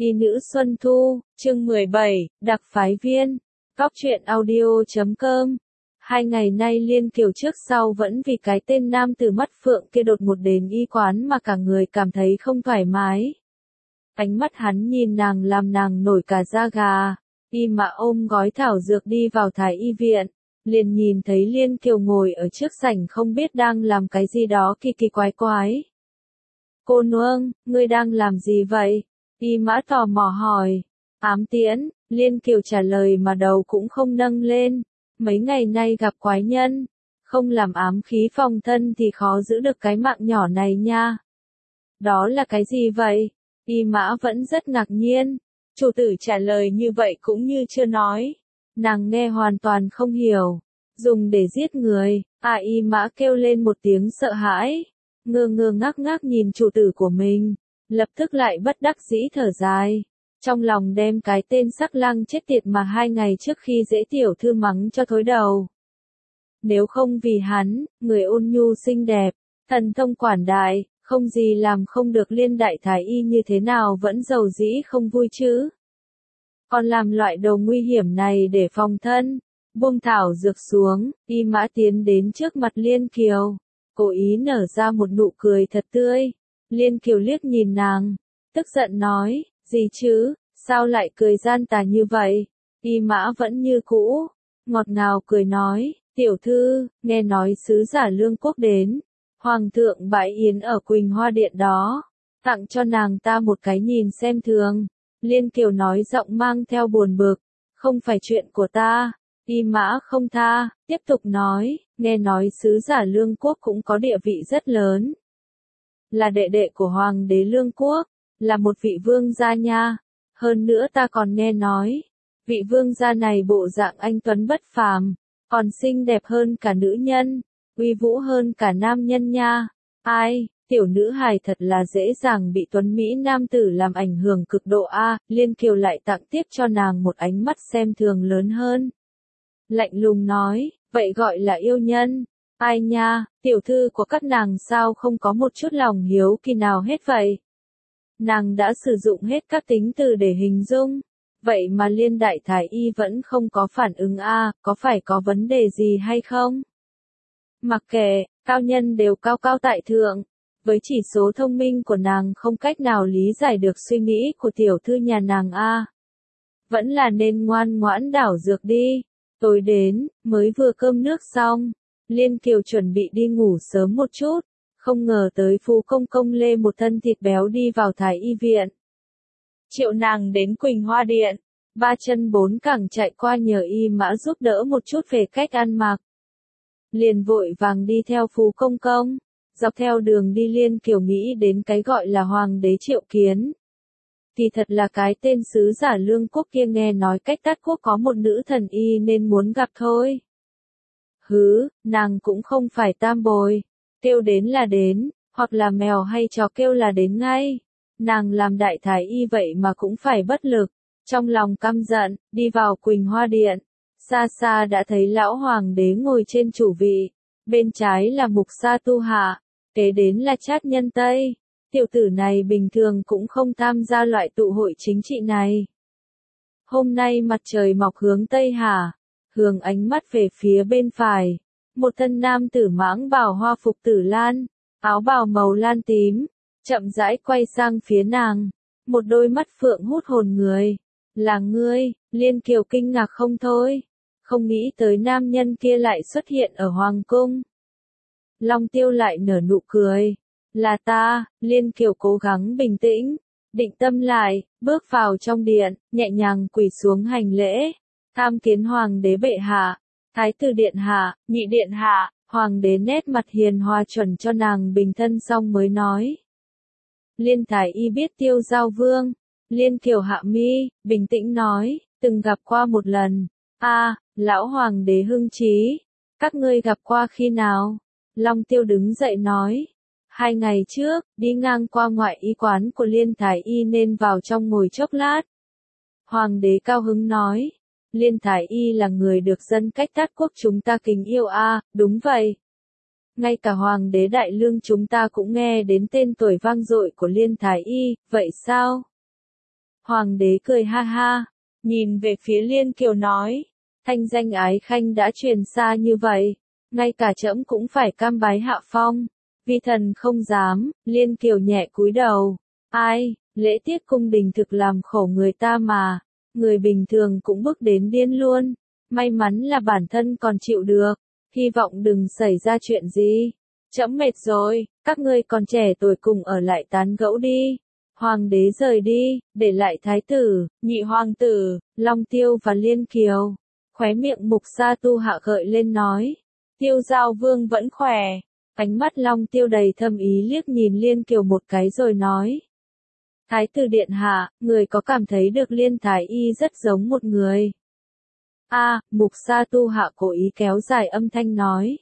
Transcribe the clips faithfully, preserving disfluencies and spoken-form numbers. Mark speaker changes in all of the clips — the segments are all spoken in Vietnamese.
Speaker 1: Y nữ Xuân Thu, chương mười bảy, đặc phái viên, Cóc truyện audio chấm com. Hai ngày nay Liên Kiều trước sau vẫn vì cái tên nam tử mắt phượng kia đột một đến y quán mà cả người cảm thấy không thoải mái. Ánh mắt hắn nhìn nàng làm nàng nổi cả da gà, y mà ôm gói thảo dược đi vào thái y viện, liền nhìn thấy Liên Kiều ngồi ở trước sảnh không biết đang làm cái gì đó kỳ kỳ quái quái. Cô nương, ngươi đang làm gì vậy? Y mã tò mò hỏi. Ám tiễn, Liên Kiều trả lời mà đầu cũng không nâng lên. Mấy ngày nay gặp quái nhân, không làm ám khí phòng thân thì khó giữ được cái mạng nhỏ này nha. Đó là cái gì vậy? Y mã vẫn rất ngạc nhiên. Chủ tử trả lời như vậy cũng như chưa nói. Nàng nghe hoàn toàn không hiểu. Dùng để giết người. À, y mã kêu lên một tiếng sợ hãi. Ngơ ngơ ngác ngác nhìn chủ tử của mình. Lập tức lại bất đắc dĩ thở dài. Trong lòng đem cái tên sắc lang chết tiệt mà hai ngày trước khi dễ tiểu thư mắng cho thối đầu. Nếu không vì hắn, người ôn nhu xinh đẹp, thần thông quản đại, không gì làm không được Liên đại thái y như thế nào vẫn giàu dĩ không vui chứ. Còn làm loại đồ nguy hiểm này để phòng thân. Buông thảo dược xuống, y mã tiến đến trước mặt Liên Kiều. Cố ý nở ra một nụ cười thật tươi. Liên Kiều liếc nhìn nàng, tức giận nói, gì chứ, sao lại cười gian tà như vậy? Y mã vẫn như cũ, ngọt ngào cười nói, tiểu thư, nghe nói sứ giả Lương Quốc đến, Hoàng thượng bãi yến ở Quỳnh Hoa Điện đó, tặng cho nàng ta một cái nhìn xem thường. Liên Kiều nói giọng mang theo buồn bực, không phải chuyện của ta. Y mã không tha, tiếp tục nói, nghe nói sứ giả Lương Quốc cũng có địa vị rất lớn. Là đệ đệ của Hoàng đế Lương Quốc, là một vị vương gia nha. Hơn nữa ta còn nghe nói, vị vương gia này bộ dạng anh tuấn bất phàm, còn xinh đẹp hơn cả nữ nhân, uy vũ hơn cả nam nhân nha. Ai, tiểu nữ hài thật là dễ dàng bị tuấn Mỹ nam tử làm ảnh hưởng cực độ a. Liên Kiều lại tặng tiếp cho nàng một ánh mắt xem thường lớn hơn. Lạnh lùng nói, vậy gọi là yêu nhân. Ai nha, tiểu thư của các nàng sao không có một chút lòng hiếu kỳ nào hết vậy? Nàng đã sử dụng hết các tính từ để hình dung. Vậy mà Liên đại thái y vẫn không có phản ứng a, à, có phải có vấn đề gì hay không? Mặc kệ, cao nhân đều cao cao tại thượng. Với chỉ số thông minh của nàng không cách nào lý giải được suy nghĩ của tiểu thư nhà nàng a. À. Vẫn là nên ngoan ngoãn đảo dược đi. Tối đến, mới vừa cơm nước xong. Liên Kiều chuẩn bị đi ngủ sớm một chút, không ngờ tới Phú Công Công lê một thân thịt béo đi vào thái y viện. Triệu nàng đến Quỳnh Hoa Điện, ba chân bốn cẳng chạy qua nhờ y mã giúp đỡ một chút về cách ăn mặc. Liền vội vàng đi theo Phú Công Công, dọc theo đường đi Liên Kiều nghĩ đến cái gọi là Hoàng đế Triệu Kiến. Thì thật là cái tên sứ giả Lương Quốc kia nghe nói cách Tát Quốc có một nữ thần y nên muốn gặp thôi. Hứ, nàng cũng không phải tam bồi, kêu đến là đến, hoặc là mèo hay chó kêu là đến ngay. Nàng làm đại thái y vậy mà cũng phải bất lực, trong lòng căm giận, đi vào Quỳnh Hoa Điện. Xa xa đã thấy lão hoàng đế ngồi trên chủ vị, bên trái là Mục Sa Tu Hạ, kế đến là Trát Nhân Tây. Tiểu tử này bình thường cũng không tham gia loại tụ hội chính trị này. Hôm nay mặt trời mọc hướng Tây hả? Hướng ánh mắt về phía bên phải, một thân nam tử mãng bào hoa phục tử lan, áo bào màu lan tím, chậm rãi quay sang phía nàng, một đôi mắt phượng hút hồn người. Là ngươi? Liên Kiều kinh ngạc không thôi, không nghĩ tới nam nhân kia lại xuất hiện ở hoàng cung. Long Tiêu lại nở nụ cười, là ta. Liên Kiều cố gắng bình tĩnh, định tâm lại, bước vào trong điện, nhẹ nhàng quỳ xuống hành lễ. Tham kiến Hoàng đế bệ hạ, Thái tử điện hạ, nhị điện hạ. Hoàng đế nét mặt hiền hòa chuẩn cho nàng bình thân xong mới nói. Liên thái y biết Tiêu Giao Vương. Liên Kiều hạ mi, bình tĩnh nói, từng gặp qua một lần. A, à, lão Hoàng đế hưng trí, các ngươi gặp qua khi nào? Long Tiêu đứng dậy nói. Hai ngày trước, đi ngang qua ngoại y quán của Liên thái y nên vào trong ngồi chốc lát. Hoàng đế cao hứng nói. Liên thái y là người được dân cách Tát Quốc chúng ta kính yêu a. À, đúng vậy. Ngay cả Hoàng đế Đại Lương chúng ta cũng nghe đến tên tuổi vang dội của Liên thái y, vậy sao? Hoàng đế cười ha ha, nhìn về phía Liên Kiều nói, thanh danh ái khanh đã truyền xa như vậy, ngay cả trẫm cũng phải cam bái hạ phong, vi thần không dám. Liên Kiều nhẹ cúi đầu, ai, lễ tiết cung đình thực làm khổ người ta mà, người bình thường cũng bước đến điên luôn, may mắn là bản thân còn chịu được, hy vọng đừng xảy ra chuyện gì. Trẫm mệt rồi, các ngươi còn trẻ tuổi cùng ở lại tán gẫu đi. Hoàng đế rời đi, để lại thái tử, nhị hoàng tử, Long Tiêu và Liên Kiều. Khóe miệng Mục Sa Tu Hạ gợi lên nói, Tiêu Giao Vương vẫn khỏe. Ánh mắt Long Tiêu đầy thâm ý liếc nhìn Liên Kiều một cái rồi nói, Thái tử điện hạ, người có cảm thấy được Liên Thái Y rất giống một người. A, à, Mục Sa Tu Hạ cố ý kéo dài âm thanh nói.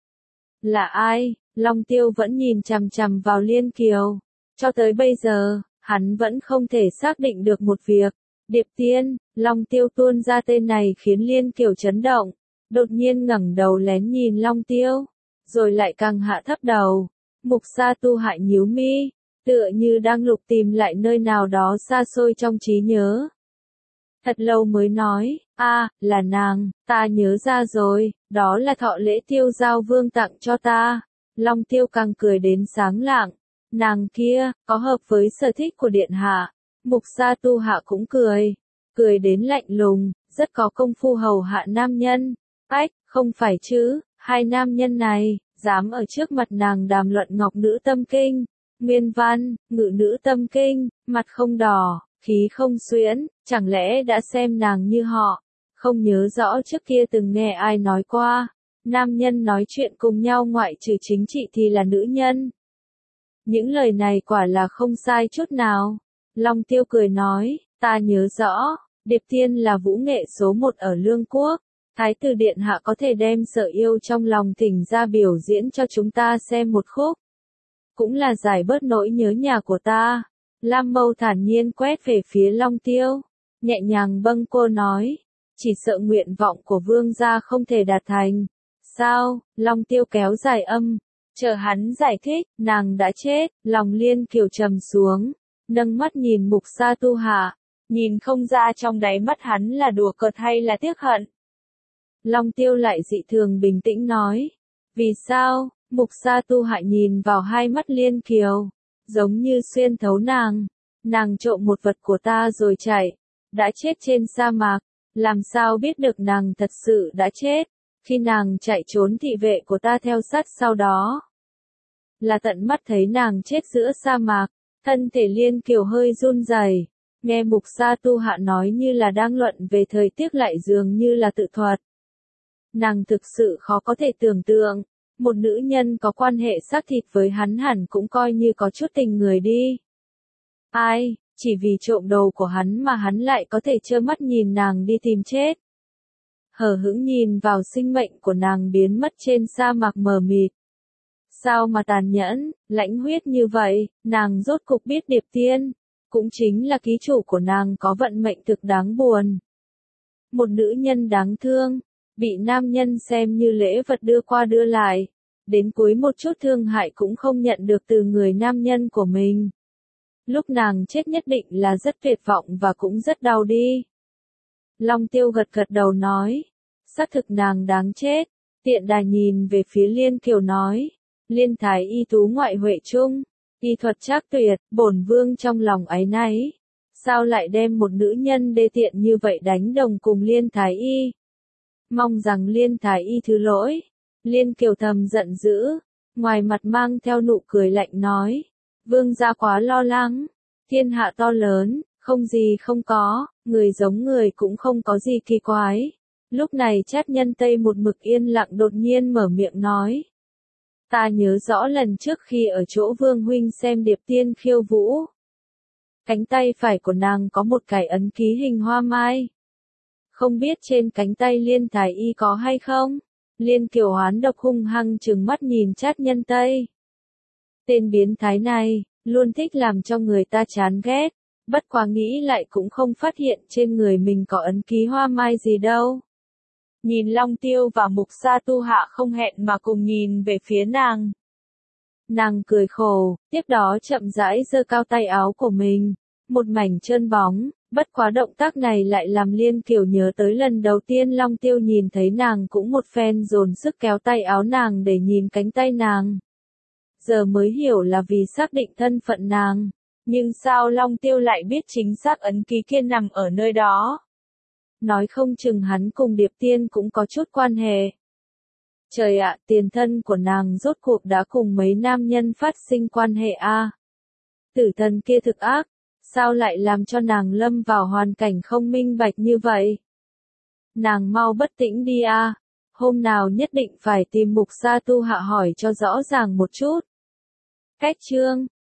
Speaker 1: Là ai? Long Tiêu vẫn nhìn chằm chằm vào Liên Kiều. Cho tới bây giờ, hắn vẫn không thể xác định được một việc. Điệp Tiên, Long Tiêu tuôn ra tên này khiến Liên Kiều chấn động. Đột nhiên ngẩng đầu lén nhìn Long Tiêu, rồi lại càng hạ thấp đầu. Mục Sa Tu Hạ nhíu mi, tựa như đang lục tìm lại nơi nào đó xa xôi trong trí nhớ. Thật lâu mới nói, a, à, là nàng, ta nhớ ra rồi, đó là thọ lễ Tiêu Giao Vương tặng cho ta. Long Tiêu càng cười đến sáng lạng, nàng kia, có hợp với sở thích của điện hạ. Mục Sa Tu Hạ cũng cười, cười đến lạnh lùng, rất có công phu hầu hạ nam nhân. Ách, không phải chứ, hai nam nhân này, dám ở trước mặt nàng đàm luận ngọc nữ tâm kinh, nguyên văn, ngự nữ tâm kinh, mặt không đỏ, khí không xuyễn, chẳng lẽ đã xem nàng như họ, không nhớ rõ trước kia từng nghe ai nói qua, nam nhân nói chuyện cùng nhau ngoại trừ chính trị thì là nữ nhân. Những lời này quả là không sai chút nào. Long Tiêu cười nói, ta nhớ rõ, Điệp Tiên là vũ nghệ số một ở Lương Quốc, Thái tử điện hạ có thể đem sở yêu trong lòng thỉnh ra biểu diễn cho chúng ta xem một khúc. Cũng là giải bớt nỗi nhớ nhà của ta. Lam Mâu thản nhiên quét về phía Long Tiêu, nhẹ nhàng bâng cô nói, chỉ sợ nguyện vọng của vương gia không thể đạt thành. Sao? Long Tiêu kéo dài âm, chờ hắn giải thích, nàng đã chết. Lòng Liên Kiều trầm xuống, nâng mắt nhìn Mục Sa Tu Hạ, nhìn không ra trong đáy mắt hắn là đùa cợt hay là tiếc hận. Long Tiêu lại dị thường bình tĩnh nói, vì sao? Mục Sa Tu Hạ nhìn vào hai mắt Liên Kiều, giống như xuyên thấu nàng. Nàng trộm một vật của ta rồi chạy, đã chết trên sa mạc, làm sao biết được nàng thật sự đã chết. Khi nàng chạy trốn thị vệ của ta theo sát sau đó, là tận mắt thấy nàng chết giữa sa mạc. Thân thể Liên Kiều hơi run rẩy, nghe Mục Sa Tu Hạ nói như là đang luận về thời tiết lại dường như là tự thuật. Nàng thực sự khó có thể tưởng tượng, một nữ nhân có quan hệ xác thịt với hắn hẳn cũng coi như có chút tình người đi. Ai, chỉ vì trộm đồ của hắn mà hắn lại có thể trơ mắt nhìn nàng đi tìm chết. Hờ hững nhìn vào sinh mệnh của nàng biến mất trên sa mạc mờ mịt. Sao mà tàn nhẫn, lãnh huyết như vậy, nàng rốt cục biết Điệp Tiên, cũng chính là ký chủ của nàng có vận mệnh thực đáng buồn. Một nữ nhân đáng thương, bị nam nhân xem như lễ vật đưa qua đưa lại, đến cuối một chút thương hại cũng không nhận được từ người nam nhân của mình. Lúc nàng chết nhất định là rất tuyệt vọng và cũng rất đau đi. Long Tiêu gật gật đầu nói, xác thực nàng đáng chết. Tiện đà nhìn về phía Liên Kiều nói, Liên Thái Y tú ngoại huệ chung, y thuật trác tuyệt, bổn vương trong lòng áy náy. Sao lại đem một nữ nhân đê tiện như vậy đánh đồng cùng Liên Thái Y? Mong rằng Liên Thái Y thứ lỗi. Liên Kiều thầm giận dữ, ngoài mặt mang theo nụ cười lạnh nói, vương gia quá lo lắng, thiên hạ to lớn, không gì không có, người giống người cũng không có gì kỳ quái. Lúc này Trác Nhân Tây một mực yên lặng đột nhiên mở miệng nói, ta nhớ rõ lần trước khi ở chỗ vương huynh xem Điệp Tiên khiêu vũ, cánh tay phải của nàng có một cái ấn ký hình hoa mai. Không biết trên cánh tay Liên Thái Y có hay không? Liên Kiều hoán độc hung hăng trừng mắt nhìn Trác Nhân Tây. Tên biến thái này, luôn thích làm cho người ta chán ghét, bất quá nghĩ lại cũng không phát hiện trên người mình có ấn ký hoa mai gì đâu. Nhìn Long Tiêu và Mục Sa Tu Hạ không hẹn mà cùng nhìn về phía nàng. Nàng cười khổ, tiếp đó chậm rãi giơ cao tay áo của mình, một mảnh trơn bóng, bất quá động tác này lại làm Liên Kiều nhớ tới lần đầu tiên Long Tiêu nhìn thấy nàng cũng một phen dồn sức kéo tay áo nàng để nhìn cánh tay nàng. Giờ mới hiểu là vì xác định thân phận nàng, nhưng sao Long Tiêu lại biết chính xác ấn ký kia nằm ở nơi đó? Nói không chừng hắn cùng Điệp Tiên cũng có chút quan hệ. Trời ạ, tiền thân của nàng rốt cuộc đã cùng mấy nam nhân phát sinh quan hệ a. À. Tử thần kia thực ác, sao lại làm cho nàng lâm vào hoàn cảnh không minh bạch như vậy? Nàng mau bất tĩnh đi a, à. Hôm nào nhất định phải tìm Mục Sa Tu Hạ hỏi cho rõ ràng một chút. Cách chương